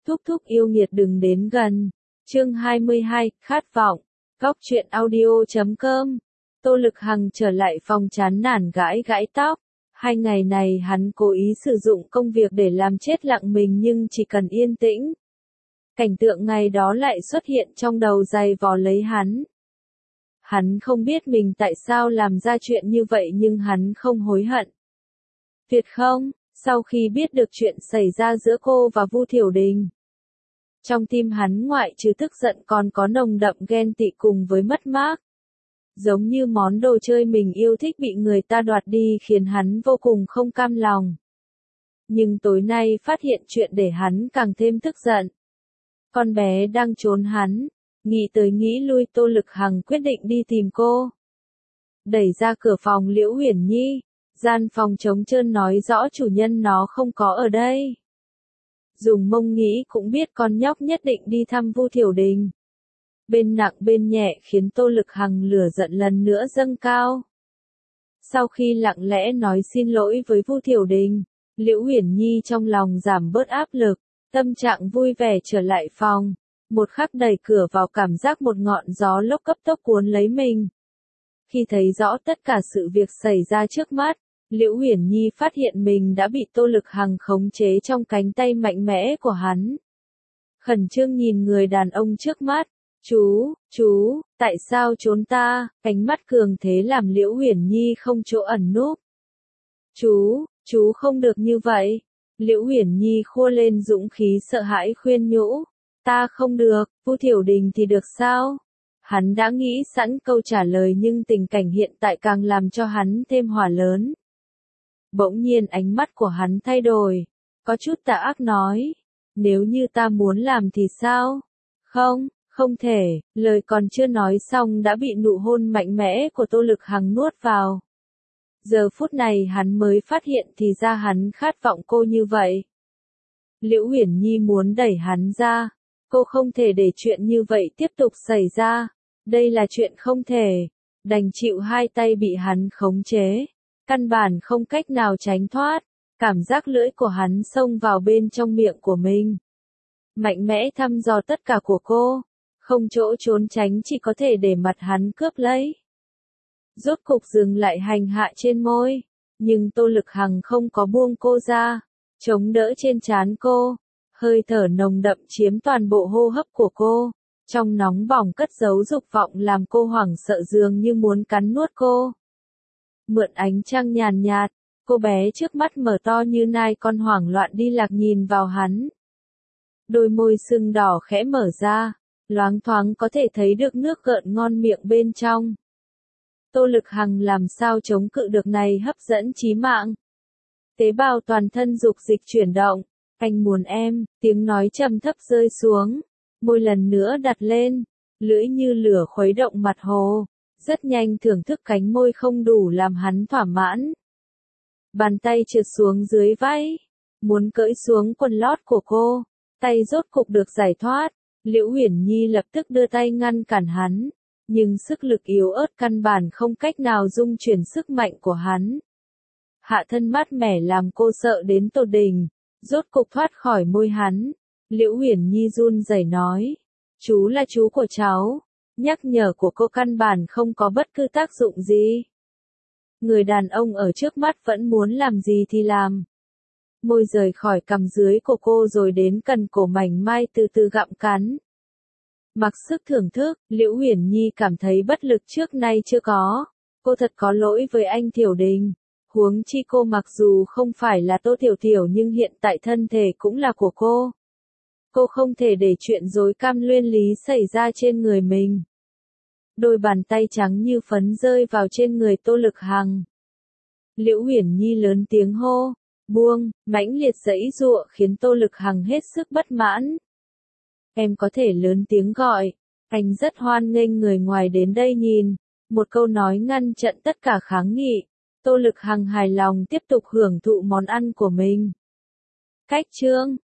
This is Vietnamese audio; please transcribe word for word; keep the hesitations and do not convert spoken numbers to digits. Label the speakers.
Speaker 1: Thúc thúc yêu nghiệt đừng đến gần. Chương hai mươi hai, khát vọng. Góc truyện audio chấm com. Tô Lực Hằng trở lại phòng chán nản gãi gãi tóc. Hai ngày này hắn cố ý sử dụng công việc để làm chết lặng mình nhưng chỉ cần yên tĩnh. Cảnh tượng ngày đó lại xuất hiện trong đầu giày vò lấy hắn. Hắn không biết mình tại sao làm ra chuyện như vậy nhưng hắn không hối hận. Việt không, sau khi biết được chuyện xảy ra giữa cô và Vu Thiểu Đình. Trong tim hắn ngoại trừ tức giận còn có nồng đậm ghen tị cùng với mất mát. Giống như món đồ chơi mình yêu thích bị người ta đoạt đi khiến hắn vô cùng không cam lòng. Nhưng tối nay phát hiện chuyện để hắn càng thêm tức giận. Con bé đang trốn hắn, nghĩ tới nghĩ lui Tô Lực Hằng quyết định đi tìm cô. Đẩy ra cửa phòng Liễu Uyển Nhi, gian phòng trống trơn nói rõ chủ nhân nó không có ở đây. Dùng mông nghĩ cũng biết con nhóc nhất định đi thăm Vu Thiểu Đình. Bên nặng bên nhẹ khiến Tô Lực Hằng lửa giận lần nữa dâng cao. Sau khi lặng lẽ nói xin lỗi với Vu Thiểu Đình, Liễu Uyển Nhi trong lòng giảm bớt áp lực, tâm trạng vui vẻ trở lại phòng. Một khắc đẩy cửa vào cảm giác một ngọn gió lốc cấp tốc cuốn lấy mình. Khi thấy rõ tất cả sự việc xảy ra trước mắt, Liễu Uyển Nhi phát hiện mình đã bị Tô Lực Hằng khống chế trong cánh tay mạnh mẽ của hắn. Khẩn trương nhìn người đàn ông trước mắt, chú, chú, tại sao trốn ta, ánh mắt cường thế làm Liễu Uyển Nhi không chỗ ẩn núp. Chú, chú không được như vậy. Liễu Uyển Nhi khua lên dũng khí sợ hãi khuyên nhủ. Ta không được, Vu Thiểu Đình thì được sao? Hắn đã nghĩ sẵn câu trả lời nhưng tình cảnh hiện tại càng làm cho hắn thêm hỏa lớn. Bỗng nhiên ánh mắt của hắn thay đổi, có chút tà ác nói, nếu như ta muốn làm thì sao? Không, không thể, lời còn chưa nói xong đã bị nụ hôn mạnh mẽ của Tô Lực Hằng nuốt vào. Giờ phút này hắn mới phát hiện thì ra hắn khát vọng cô như vậy. Liễu Uyển Nhi muốn đẩy hắn ra, cô không thể để chuyện như vậy tiếp tục xảy ra, đây là chuyện không thể, đành chịu hai tay bị hắn khống chế. Căn bản không cách nào tránh thoát, cảm giác lưỡi của hắn xông vào bên trong miệng của mình. Mạnh mẽ thăm dò tất cả của cô, không chỗ trốn tránh chỉ có thể để mặt hắn cướp lấy. Rốt cục dừng lại hành hạ trên môi, nhưng Tô Lực Hằng không có buông cô ra, chống đỡ trên trán cô, hơi thở nồng đậm chiếm toàn bộ hô hấp của cô, trong nóng bỏng cất giấu dục vọng làm cô hoảng sợ dường như muốn cắn nuốt cô. Mượn ánh trăng nhàn nhạt, cô bé trước mắt mở to như nai con hoảng loạn đi lạc nhìn vào hắn. Đôi môi sưng đỏ khẽ mở ra, loáng thoáng có thể thấy được nước gợn ngon miệng bên trong. Tô Lực Hằng làm sao chống cự được này hấp dẫn chí mạng. Tế bào toàn thân dục dịch chuyển động, anh muốn em, tiếng nói trầm thấp rơi xuống, môi lần nữa đặt lên, lưỡi như lửa khuấy động mặt hồ. Rất nhanh thưởng thức cánh môi không đủ làm hắn thỏa mãn. Bàn tay trượt xuống dưới vai, muốn cởi xuống quần lót của cô, tay rốt cục được giải thoát. Liễu Uyển Nhi lập tức đưa tay ngăn cản hắn, nhưng sức lực yếu ớt căn bản không cách nào dung chuyển sức mạnh của hắn. Hạ thân mát mẻ làm cô sợ đến tột đỉnh, rốt cục thoát khỏi môi hắn. Liễu Uyển Nhi run rẩy nói, chú là chú của cháu. Nhắc nhở của cô căn bản không có bất cứ tác dụng gì. Người đàn ông ở trước mắt vẫn muốn làm gì thì làm. Môi rời khỏi cằm dưới của cô rồi đến cần cổ mảnh mai từ từ gặm cắn. Mặc sức thưởng thức, Liễu Uyển Nhi cảm thấy bất lực trước nay chưa có. Cô thật có lỗi với anh Thiểu Đình. Huống chi cô mặc dù không phải là Tô Thiểu Thiểu nhưng hiện tại thân thể cũng là của cô. Cô không thể để chuyện dối cam luyên lý xảy ra trên người mình. Đôi bàn tay trắng như phấn rơi vào trên người Tô Lực Hằng. Liễu Uyển Nhi lớn tiếng hô, buông, mãnh liệt giãy giụa khiến Tô Lực Hằng hết sức bất mãn. Em có thể lớn tiếng gọi, anh rất hoan nghênh người ngoài đến đây nhìn. Một câu nói ngăn chặn tất cả kháng nghị. Tô Lực Hằng hài lòng tiếp tục hưởng thụ món ăn của mình. Cách chương